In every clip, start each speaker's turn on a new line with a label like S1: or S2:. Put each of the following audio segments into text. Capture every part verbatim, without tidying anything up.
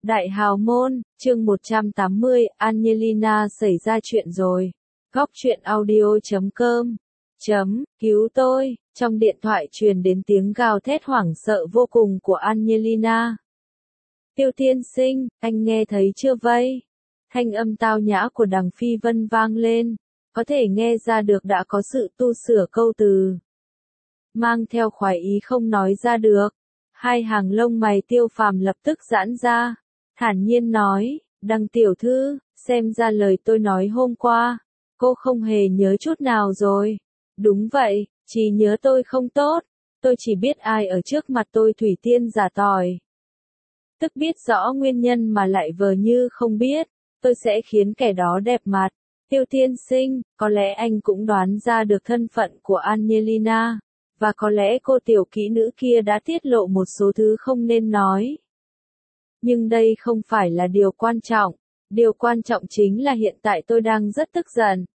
S1: Đại hào môn, chương một trăm tám mươi, Angelina xảy ra chuyện rồi. Góc truyện audio chấm com chấm, cứu tôi, trong điện thoại truyền đến tiếng gào thét hoảng sợ vô cùng của Angelina. Tiêu tiên sinh, anh nghe thấy chưa vây? Thanh âm tao nhã của Đằng Phi Vân vang lên, có thể nghe ra được đã có sự tu sửa câu từ. Mang theo khoái ý không nói ra được. Hai hàng lông mày Tiêu Phàm lập tức giãn ra, thản nhiên nói, Đằng tiểu thư, xem ra lời tôi nói hôm qua, cô không hề nhớ chút nào rồi. Đúng vậy, chỉ nhớ tôi không tốt, tôi chỉ biết ai ở trước mặt tôi thủy tiên giả tỏi. Tức biết rõ nguyên nhân mà lại vờ như không biết, tôi sẽ khiến kẻ đó đẹp mặt. Tiêu tiên sinh, có lẽ anh cũng đoán ra được thân phận của Angelina, và có lẽ cô tiểu kỹ nữ kia đã tiết lộ một số thứ không nên nói. Nhưng đây không phải là điều quan trọng, điều quan trọng chính là hiện tại tôi đang rất tức giận.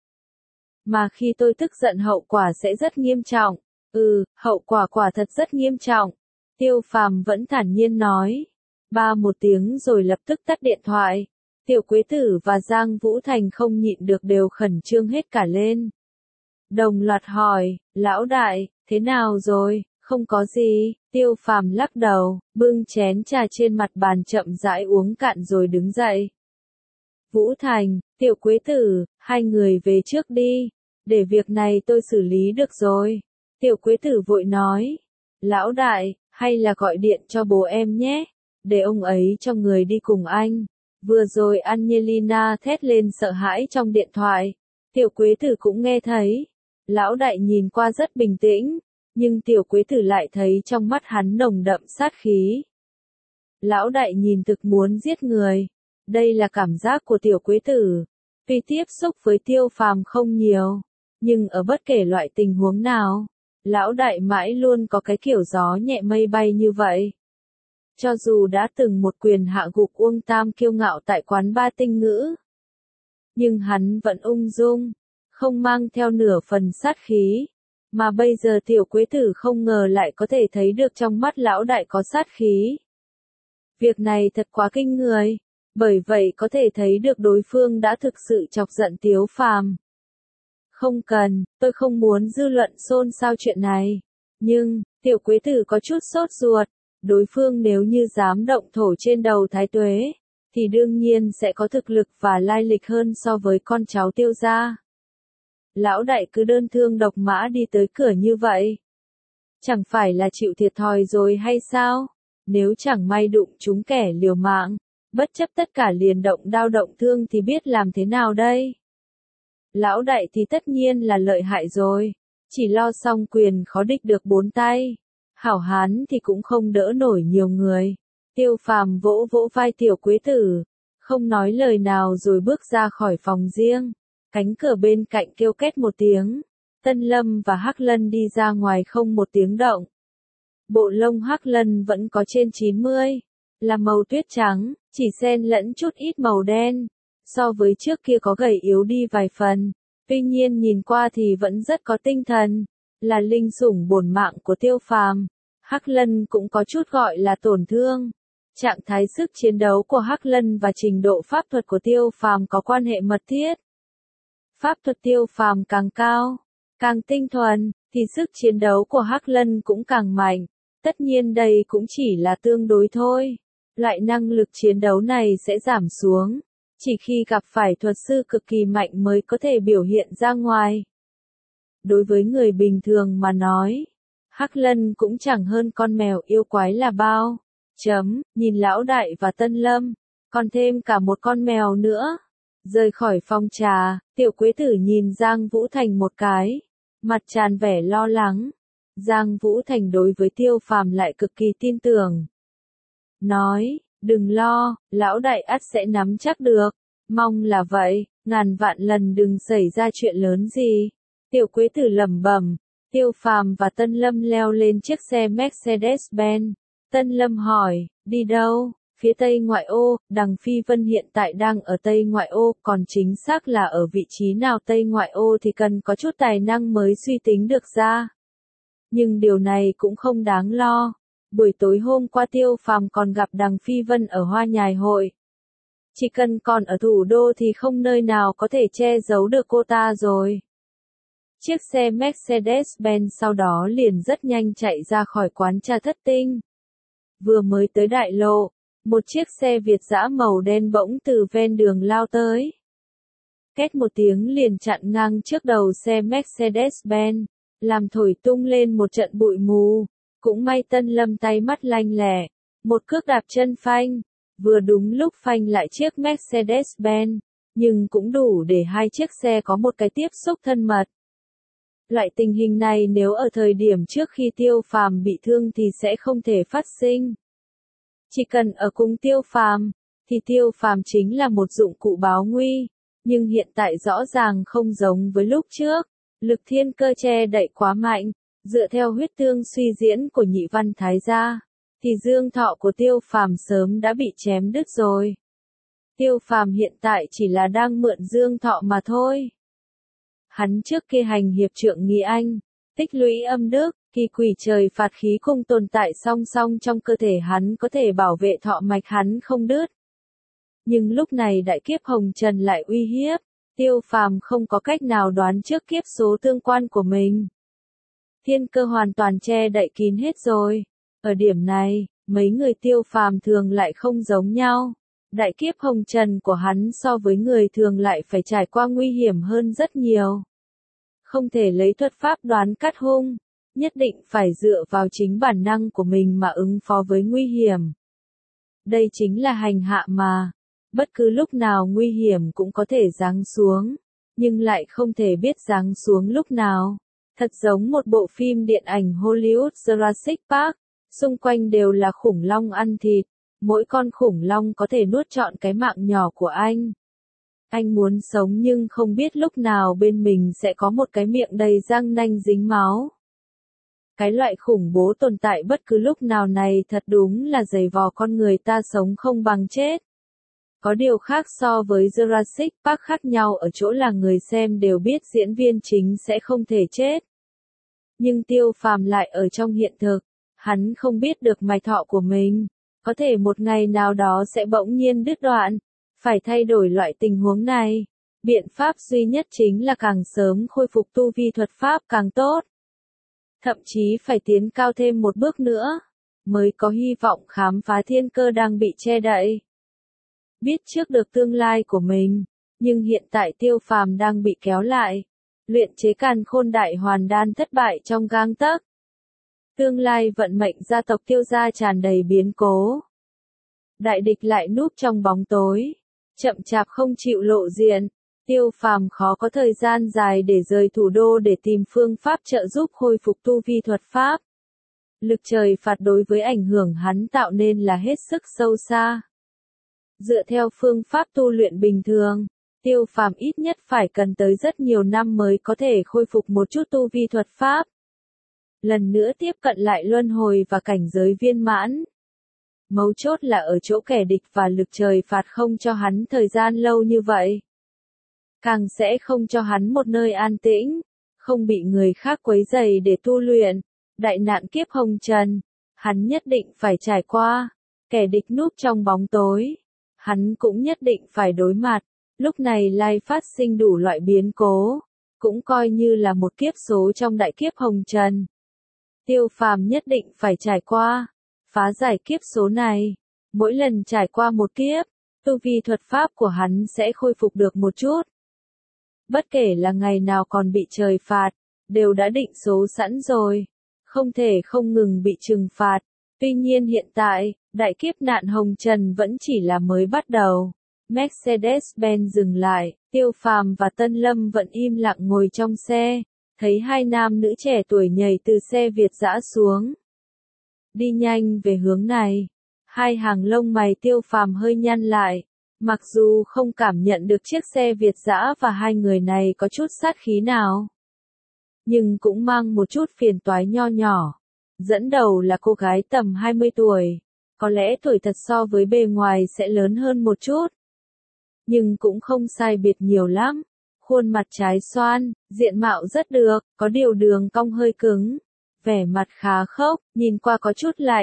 S1: Mà khi tôi tức giận hậu quả sẽ rất nghiêm trọng. Ừ, hậu quả quả thật rất nghiêm trọng. Tiêu Phàm vẫn thản nhiên nói. Ba một tiếng rồi lập tức tắt điện thoại. Tiểu Quế Tử và Giang Vũ Thành không nhịn được đều khẩn trương hết cả lên. Đồng loạt hỏi, lão đại, thế nào rồi? Không có gì, Tiêu Phàm lắc đầu, bưng chén trà trên mặt bàn chậm rãi uống cạn rồi đứng dậy. Vũ Thành, Tiểu Quế Tử, hai người về trước đi, để việc này tôi xử lý được rồi. Tiểu Quế Tử vội nói, lão đại, hay là gọi điện cho bố em nhé, để ông ấy cho người đi cùng anh. Vừa rồi Angelina thét lên sợ hãi trong điện thoại, Tiểu Quế Tử cũng nghe thấy. Lão đại nhìn qua rất bình tĩnh, nhưng Tiểu Quế Tử lại thấy trong mắt hắn nồng đậm sát khí. Lão đại nhìn thực muốn giết người. Đây là cảm giác của Tiểu Quế Tử. Tuy tiếp xúc với Tiêu Phàm không nhiều, nhưng ở bất kể loại tình huống nào, lão đại mãi luôn có cái kiểu gió nhẹ mây bay như vậy. Cho dù đã từng một quyền hạ gục Uông Tam kiêu ngạo tại quán ba tinh ngữ, nhưng hắn vẫn ung dung, không mang theo nửa phần sát khí. Mà bây giờ Tiểu Quế Tử không ngờ lại có thể thấy được trong mắt lão đại có sát khí. Việc này thật quá kinh người, bởi vậy có thể thấy được đối phương đã thực sự chọc giận Tiêu Phàm. Không cần, tôi không muốn dư luận xôn xao chuyện này. Nhưng, Tiểu Quế Tử có chút sốt ruột, đối phương nếu như dám động thổ trên đầu Thái Tuế, thì đương nhiên sẽ có thực lực và lai lịch hơn so với con cháu Tiêu gia. Lão đại cứ đơn thương độc mã đi tới cửa như vậy. Chẳng phải là chịu thiệt thòi rồi hay sao? Nếu chẳng may đụng chúng kẻ liều mạng, bất chấp tất cả liền động đao động thương thì biết làm thế nào đây? Lão đại thì tất nhiên là lợi hại rồi, chỉ lo song quyền khó địch được bốn tay. Hảo hán thì cũng không đỡ nổi nhiều người. Tiêu Phàm vỗ vỗ vai Tiểu Quế Tử, không nói lời nào rồi bước ra khỏi phòng riêng. Cánh cửa bên cạnh kêu két một tiếng, Tân Lâm và Hắc Lân đi ra ngoài không một tiếng động. Bộ lông Hắc Lân vẫn có trên chín mươi, là màu tuyết trắng, chỉ xen lẫn chút ít màu đen, so với trước kia có gầy yếu đi vài phần, tuy nhiên nhìn qua thì vẫn rất có tinh thần, là linh sủng bổn mạng của Tiêu Phàm. Hắc Lân cũng có chút gọi là tổn thương. Trạng thái sức chiến đấu của Hắc Lân và trình độ pháp thuật của Tiêu Phàm có quan hệ mật thiết. Pháp thuật Tiêu Phàm càng cao, càng tinh thuần, thì sức chiến đấu của Hắc Lân cũng càng mạnh. Tất nhiên đây cũng chỉ là tương đối thôi. Loại năng lực chiến đấu này sẽ giảm xuống, chỉ khi gặp phải thuật sư cực kỳ mạnh mới có thể biểu hiện ra ngoài. Đối với người bình thường mà nói, Hắc Lân cũng chẳng hơn con mèo yêu quái là bao. Chấm, nhìn lão đại và Tân Lâm, còn thêm cả một con mèo nữa. Rời khỏi phòng trà, Tiểu Quế Tử nhìn Giang Vũ Thành một cái, mặt tràn vẻ lo lắng. Giang Vũ Thành đối với Tiêu Phàm lại cực kỳ tin tưởng. Nói, đừng lo, lão đại ắt sẽ nắm chắc được, mong là vậy, ngàn vạn lần đừng xảy ra chuyện lớn gì. Tiểu Quế Tử lẩm bẩm. Tiêu Phàm và Tân Lâm leo lên chiếc xe Mercedes-Benz. Tân Lâm hỏi, đi đâu? Phía Tây ngoại ô. Đằng Phi Vân hiện tại đang ở Tây ngoại ô, còn chính xác là ở vị trí nào Tây ngoại ô thì cần có chút tài năng mới suy tính được ra. Nhưng điều này cũng không đáng lo. Buổi tối hôm qua Tiêu Phàm còn gặp Đằng Phi Vân ở Hoa Nhài Hội. Chỉ cần còn ở thủ đô thì không nơi nào có thể che giấu được cô ta rồi. Chiếc xe Mercedes-Benz sau đó liền rất nhanh chạy ra khỏi quán trà Thất Tinh. Vừa mới tới đại lộ, một chiếc xe Việt dã màu đen bỗng từ ven đường lao tới. Két một tiếng liền chặn ngang trước đầu xe Mercedes-Benz, làm thổi tung lên một trận bụi mù. Cũng may Tân Lâm tay mắt lanh lẹ, một cước đạp chân phanh, vừa đúng lúc phanh lại chiếc Mercedes-Benz, nhưng cũng đủ để hai chiếc xe có một cái tiếp xúc thân mật. Loại tình hình này nếu ở thời điểm trước khi Tiêu Phàm bị thương thì sẽ không thể phát sinh. Chỉ cần ở cùng Tiêu Phàm, thì Tiêu Phàm chính là một dụng cụ báo nguy, nhưng hiện tại rõ ràng không giống với lúc trước, lực thiên cơ che đậy quá mạnh, dựa theo huyết tương suy diễn của Nhị Văn Thái gia, thì dương thọ của Tiêu Phàm sớm đã bị chém đứt rồi. Tiêu Phàm hiện tại chỉ là đang mượn dương thọ mà thôi. Hắn trước kia hành hiệp trượng Nghi Anh, tích lũy âm đức, kỳ quỷ trời phạt khí cùng tồn tại song song trong cơ thể hắn có thể bảo vệ thọ mạch hắn không đứt. Nhưng lúc này đại kiếp hồng trần lại uy hiếp, Tiêu Phàm không có cách nào đoán trước kiếp số tương quan của mình. Thiên cơ hoàn toàn che đậy kín hết rồi. Ở điểm này, mấy người Tiêu Phàm thường lại không giống nhau. Đại kiếp hồng trần của hắn so với người thường lại phải trải qua nguy hiểm hơn rất nhiều. Không thể lấy thuật pháp đoán cắt hung, nhất định phải dựa vào chính bản năng của mình mà ứng phó với nguy hiểm. Đây chính là hành hạ mà, bất cứ lúc nào nguy hiểm cũng có thể giáng xuống, nhưng lại không thể biết giáng xuống lúc nào. Thật giống một bộ phim điện ảnh Hollywood Jurassic Park, xung quanh đều là khủng long ăn thịt, mỗi con khủng long có thể nuốt trọn cái mạng nhỏ của anh. Anh muốn sống nhưng không biết lúc nào bên mình sẽ có một cái miệng đầy răng nanh dính máu. Cái loại khủng bố tồn tại bất cứ lúc nào này thật đúng là giày vò con người ta sống không bằng chết. Có điều khác so với Jurassic Park khác nhau ở chỗ là người xem đều biết diễn viên chính sẽ không thể chết. Nhưng Tiêu Phàm lại ở trong hiện thực, hắn không biết được mạch thọ của mình, có thể một ngày nào đó sẽ bỗng nhiên đứt đoạn, phải thay đổi loại tình huống này. Biện pháp duy nhất chính là càng sớm khôi phục tu vi thuật pháp càng tốt. Thậm chí phải tiến cao thêm một bước nữa, mới có hy vọng khám phá thiên cơ đang bị che đậy. Biết trước được tương lai của mình, nhưng hiện tại Tiêu Phàm đang bị kéo lại. Luyện chế càn khôn đại hoàn đan thất bại trong gang tấc. Tương lai vận mệnh gia tộc Tiêu gia tràn đầy biến cố. Đại địch lại núp trong bóng tối, chậm chạp không chịu lộ diện. Tiêu Phàm khó có thời gian dài để rời thủ đô để tìm phương pháp trợ giúp khôi phục tu vi thuật pháp. Lực trời phạt đối với ảnh hưởng hắn tạo nên là hết sức sâu xa. Dựa theo phương pháp tu luyện bình thường, Tiêu Phàm ít nhất phải cần tới rất nhiều năm mới có thể khôi phục một chút tu vi thuật pháp. Lần nữa tiếp cận lại luân hồi và cảnh giới viên mãn. Mấu chốt là ở chỗ kẻ địch và lực trời phạt không cho hắn thời gian lâu như vậy. Càng sẽ không cho hắn một nơi an tĩnh, không bị người khác quấy rầy để tu luyện. Đại nạn kiếp hồng trần, hắn nhất định phải trải qua. Kẻ địch núp trong bóng tối, hắn cũng nhất định phải đối mặt. Lúc này lai phát sinh đủ loại biến cố, cũng coi như là một kiếp số trong đại kiếp hồng trần. Tiêu Phàm nhất định phải trải qua, phá giải kiếp số này. Mỗi lần trải qua một kiếp, tu vi thuật pháp của hắn sẽ khôi phục được một chút. Bất kể là ngày nào còn bị trời phạt, đều đã định số sẵn rồi, không thể không ngừng bị trừng phạt. Tuy nhiên hiện tại, đại kiếp nạn hồng trần vẫn chỉ là mới bắt đầu. Mercedes-Benz dừng lại, Tiêu Phàm và Tân Lâm vẫn im lặng ngồi trong xe, thấy hai nam nữ trẻ tuổi nhảy từ xe Việt dã xuống. Đi nhanh về hướng này, hai hàng lông mày Tiêu Phàm hơi nhăn lại, mặc dù không cảm nhận được chiếc xe Việt dã và hai người này có chút sát khí nào, nhưng cũng mang một chút phiền toái nho nhỏ. Dẫn đầu là cô gái tầm hai mươi tuổi, có lẽ tuổi thật so với bề ngoài sẽ lớn hơn một chút, nhưng cũng không sai biệt nhiều lắm. Khuôn mặt trái xoan, diện mạo rất được, có điều đường cong hơi cứng, vẻ mặt khá khốc, nhìn qua có chút lạnh,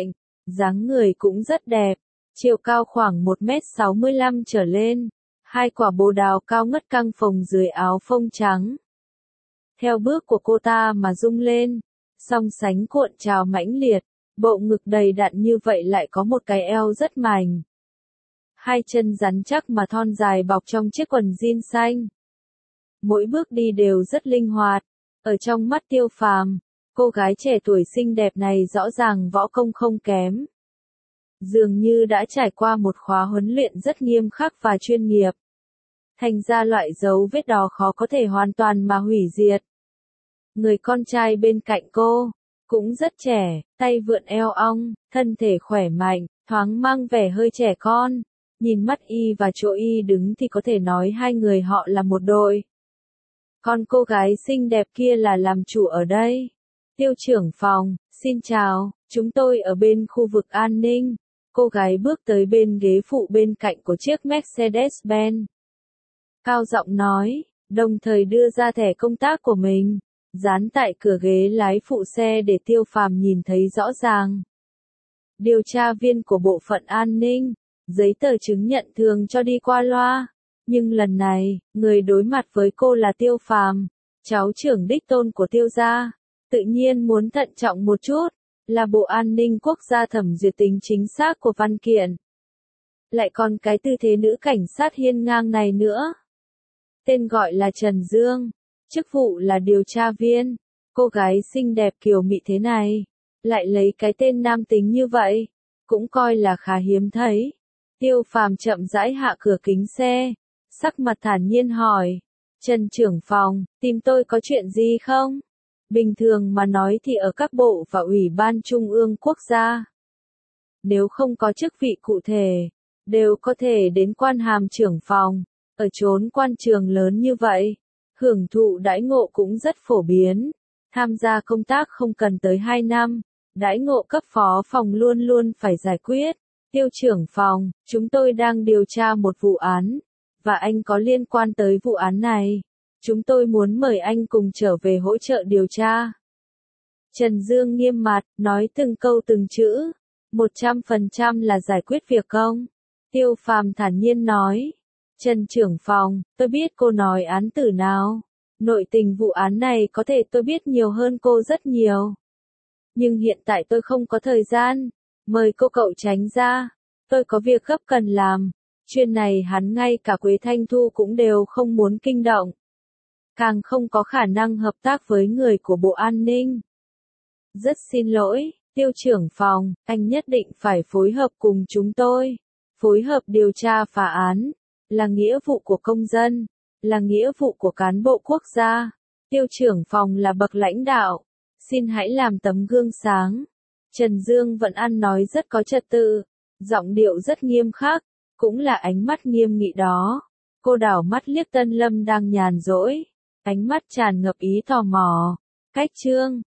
S1: Dáng người cũng rất đẹp, chiều cao khoảng một mét sáu mươi lăm trở lên, hai quả bồ đào cao ngất căng phồng dưới áo phông trắng. Theo bước của cô ta mà rung lên, song sánh cuộn trào mãnh liệt, bộ ngực đầy đặn như vậy lại có một cái eo rất mảnh. Hai chân rắn chắc mà thon dài bọc trong chiếc quần jean xanh. Mỗi bước đi đều rất linh hoạt, ở trong mắt Tiêu Phàm, cô gái trẻ tuổi xinh đẹp này rõ ràng võ công không kém. Dường như đã trải qua một khóa huấn luyện rất nghiêm khắc và chuyên nghiệp. Thành ra loại dấu vết đó khó có thể hoàn toàn mà hủy diệt. Người con trai bên cạnh cô, cũng rất trẻ, tay vượn eo ong, thân thể khỏe mạnh, thoáng mang vẻ hơi trẻ con. Nhìn mắt y và chỗ y đứng thì có thể nói hai người họ là một đôi. Còn cô gái xinh đẹp kia là làm chủ ở đây. Tiêu trưởng phòng, xin chào, chúng tôi ở bên khu vực an ninh. Cô gái bước tới bên ghế phụ bên cạnh của chiếc Mercedes-Benz. Cao giọng nói, đồng thời đưa ra thẻ công tác của mình, dán tại cửa ghế lái phụ xe để Tiêu Phàm nhìn thấy rõ ràng. Điều tra viên của bộ phận an ninh, giấy tờ chứng nhận thường cho đi qua loa. Nhưng lần này, người đối mặt với cô là Tiêu Phàm, cháu trưởng đích tôn của Tiêu gia. Tự nhiên muốn thận trọng một chút, là Bộ An ninh Quốc gia thẩm duyệt tính chính xác của văn kiện. Lại còn cái tư thế nữ cảnh sát hiên ngang này nữa. Tên gọi là Trần Dương, chức vụ là điều tra viên. Cô gái xinh đẹp kiều mị thế này, lại lấy cái tên nam tính như vậy, cũng coi là khá hiếm thấy. Tiêu Phàm chậm rãi hạ cửa kính xe, sắc mặt thản nhiên hỏi, Trần trưởng phòng, tìm tôi có chuyện gì không? Bình thường mà nói thì ở các bộ và ủy ban trung ương quốc gia, nếu không có chức vị cụ thể, đều có thể đến quan hàm trưởng phòng. Ở chốn quan trường lớn như vậy, hưởng thụ đãi ngộ cũng rất phổ biến. Tham gia công tác không cần tới hai năm, đãi ngộ cấp phó phòng luôn luôn phải giải quyết. Tiêu trưởng phòng, chúng tôi đang điều tra một vụ án, và anh có liên quan tới vụ án này. Chúng tôi muốn mời anh cùng trở về hỗ trợ điều tra. Trần Dương nghiêm mặt, nói từng câu từng chữ. một trăm phần trăm là giải quyết việc công. Tiêu Phàm thản nhiên nói. Trần trưởng phòng, tôi biết cô nói án tử nào. Nội tình vụ án này có thể tôi biết nhiều hơn cô rất nhiều. Nhưng hiện tại tôi không có thời gian. Mời cô cậu tránh ra. Tôi có việc gấp cần làm. Chuyện này hắn ngay cả Quế Thanh Thu cũng đều không muốn kinh động. Càng không có khả năng hợp tác với người của Bộ An ninh. Rất xin lỗi, Tiêu trưởng phòng, anh nhất định phải phối hợp cùng chúng tôi. Phối hợp điều tra phá án, là nghĩa vụ của công dân, là nghĩa vụ của cán bộ quốc gia. Tiêu trưởng phòng là bậc lãnh đạo, xin hãy làm tấm gương sáng. Trần Dương vẫn ăn nói rất có trật tự, giọng điệu rất nghiêm khắc, cũng là ánh mắt nghiêm nghị đó. Cô đảo mắt liếc Tân Lâm đang nhàn rỗi, ánh mắt tràn ngập ý tò mò. Cách chương